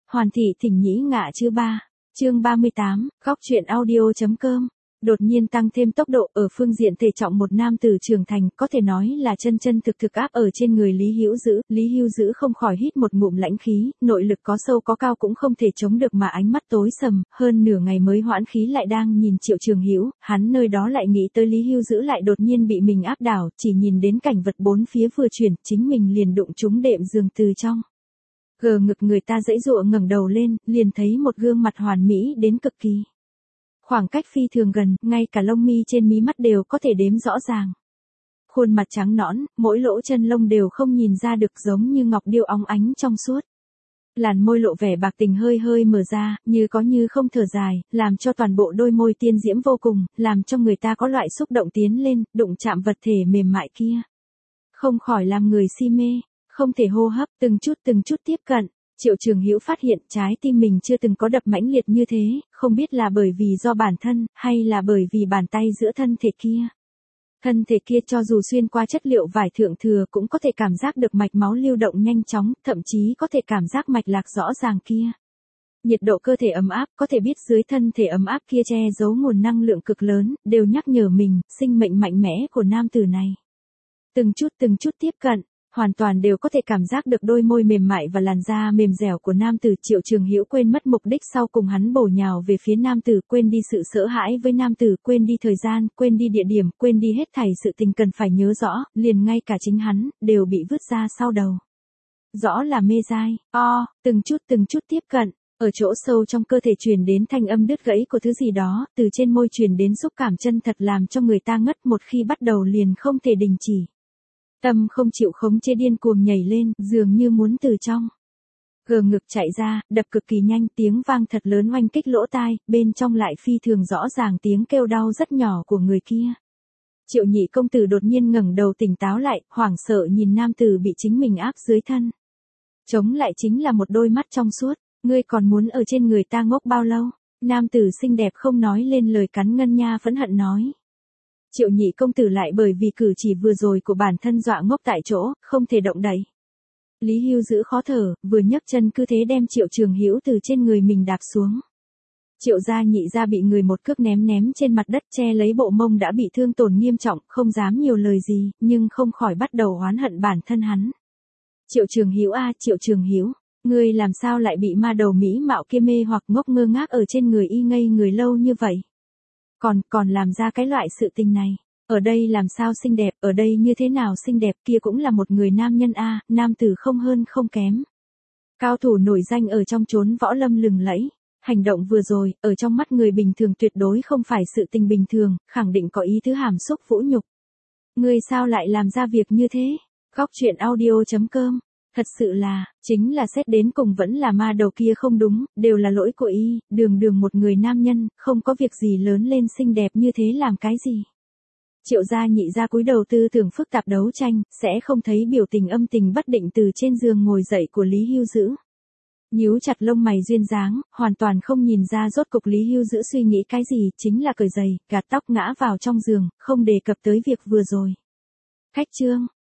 Hoàn thị thỉnh nhĩ ngạ chứ ba. Chương 38, góc truyện audio.com. Đột nhiên tăng thêm tốc độ ở phương diện thể trọng một nam tử trưởng thành, có thể nói là chân chân thực thực áp ở trên người Lý Hữu Dữ. Lý Hữu Dữ không khỏi hít một ngụm lãnh khí, nội lực có sâu có cao cũng không thể chống được mà ánh mắt tối sầm, hơn nửa ngày mới hoãn khí lại đang nhìn Triệu Trường Hữu, hắn nơi đó lại nghĩ tới Lý Hữu Dữ lại đột nhiên bị mình áp đảo, chỉ nhìn đến cảnh vật bốn phía vừa chuyển, chính mình liền đụng trúng đệm giường từ trong. Gờ ngực người ta dãy dụa ngẩng đầu lên, liền thấy một gương mặt hoàn mỹ đến cực kỳ. Khoảng cách phi thường gần, ngay cả lông mi trên mí mắt đều có thể đếm rõ ràng. Khuôn mặt trắng nõn, mỗi lỗ chân lông đều không nhìn ra được, giống như ngọc điêu óng ánh trong suốt. Làn môi lộ vẻ bạc tình hơi hơi mở ra, như có như không thở dài, làm cho toàn bộ đôi môi tiên diễm vô cùng, làm cho người ta có loại xúc động tiến lên, đụng chạm vật thể mềm mại kia. Không khỏi làm người si mê, không thể hô hấp, từng chút tiếp cận. Triệu Trường Hữu phát hiện trái tim mình chưa từng có đập mãnh liệt như thế, không biết là bởi vì do bản thân, hay là bởi vì bàn tay giữa thân thể kia. Thân thể kia cho dù xuyên qua chất liệu vải thượng thừa cũng có thể cảm giác được mạch máu lưu động nhanh chóng, thậm chí có thể cảm giác mạch lạc rõ ràng kia. Nhiệt độ cơ thể ấm áp, có thể biết dưới thân thể ấm áp kia che giấu nguồn năng lượng cực lớn, đều nhắc nhở mình, sinh mệnh mạnh mẽ của nam tử này. Từng chút tiếp cận. Hoàn toàn đều có thể cảm giác được đôi môi mềm mại và làn da mềm dẻo của nam tử. Triệu Trường Hữu quên mất mục đích sau cùng hắn bổ nhào về phía nam tử, quên đi sự sợ hãi với nam tử, quên đi thời gian, quên đi địa điểm, quên đi hết thảy sự tình cần phải nhớ rõ, liền ngay cả chính hắn, đều bị vứt ra sau đầu. Rõ là mê dai, từng chút tiếp cận, ở chỗ sâu trong cơ thể truyền đến thanh âm đứt gãy của thứ gì đó, từ trên môi truyền đến xúc cảm chân thật làm cho người ta ngất, một khi bắt đầu liền không thể đình chỉ. Tâm không chịu khống chế điên cuồng nhảy lên, dường như muốn từ trong gờ ngực chạy ra, đập cực kỳ nhanh, tiếng vang thật lớn oanh kích lỗ tai, bên trong lại phi thường rõ ràng tiếng kêu đau rất nhỏ của người kia. Triệu nhị công tử đột nhiên ngẩng đầu tỉnh táo lại, hoảng sợ nhìn nam tử bị chính mình áp dưới thân. Chống lại chính là một đôi mắt trong suốt, ngươi còn muốn ở trên người ta ngốc bao lâu? Nam tử xinh đẹp không nói lên lời cắn ngân nha phẫn hận nói. Triệu nhị công tử lại bởi vì cử chỉ vừa rồi của bản thân dọa ngốc tại chỗ, không thể động đậy. Lý Hữu Dữ khó thở, vừa nhấc chân cứ thế đem Triệu Trường Hữu từ trên người mình đạp xuống. Triệu gia nhị gia bị người một cước ném trên mặt đất, che lấy bộ mông đã bị thương tổn nghiêm trọng, không dám nhiều lời gì, nhưng không khỏi bắt đầu oán hận bản thân hắn. Triệu Trường Hữu Triệu Trường Hữu, ngươi làm sao lại bị ma đầu mỹ mạo kia mê hoặc ngốc ngơ ngác ở trên người y ngây người lâu như vậy? Còn làm ra cái loại sự tình này, ở đây làm sao xinh đẹp, ở đây như thế nào xinh đẹp, kia cũng là một người nam nhân nam tử không hơn không kém. Cao thủ nổi danh ở trong chốn võ lâm lừng lẫy, hành động vừa rồi, ở trong mắt người bình thường tuyệt đối không phải sự tình bình thường, khẳng định có ý thứ hàm xúc vũ nhục. Ngươi sao lại làm ra việc như thế? Góc truyện audio.com. Thật sự là, chính là xét đến cùng vẫn là ma đầu kia không đúng, đều là lỗi của y, đường một người nam nhân, không có việc gì lớn lên xinh đẹp như thế làm cái gì. Triệu gia nhị gia cúi đầu tư tưởng phức tạp đấu tranh, sẽ không thấy biểu tình âm tình bất định từ trên giường ngồi dậy của Lý Hữu Dữ. Nhíu chặt lông mày duyên dáng, hoàn toàn không nhìn ra rốt cục Lý Hữu Dữ suy nghĩ cái gì, chính là cởi giày, gạt tóc ngã vào trong giường, không đề cập tới việc vừa rồi. Khách trương.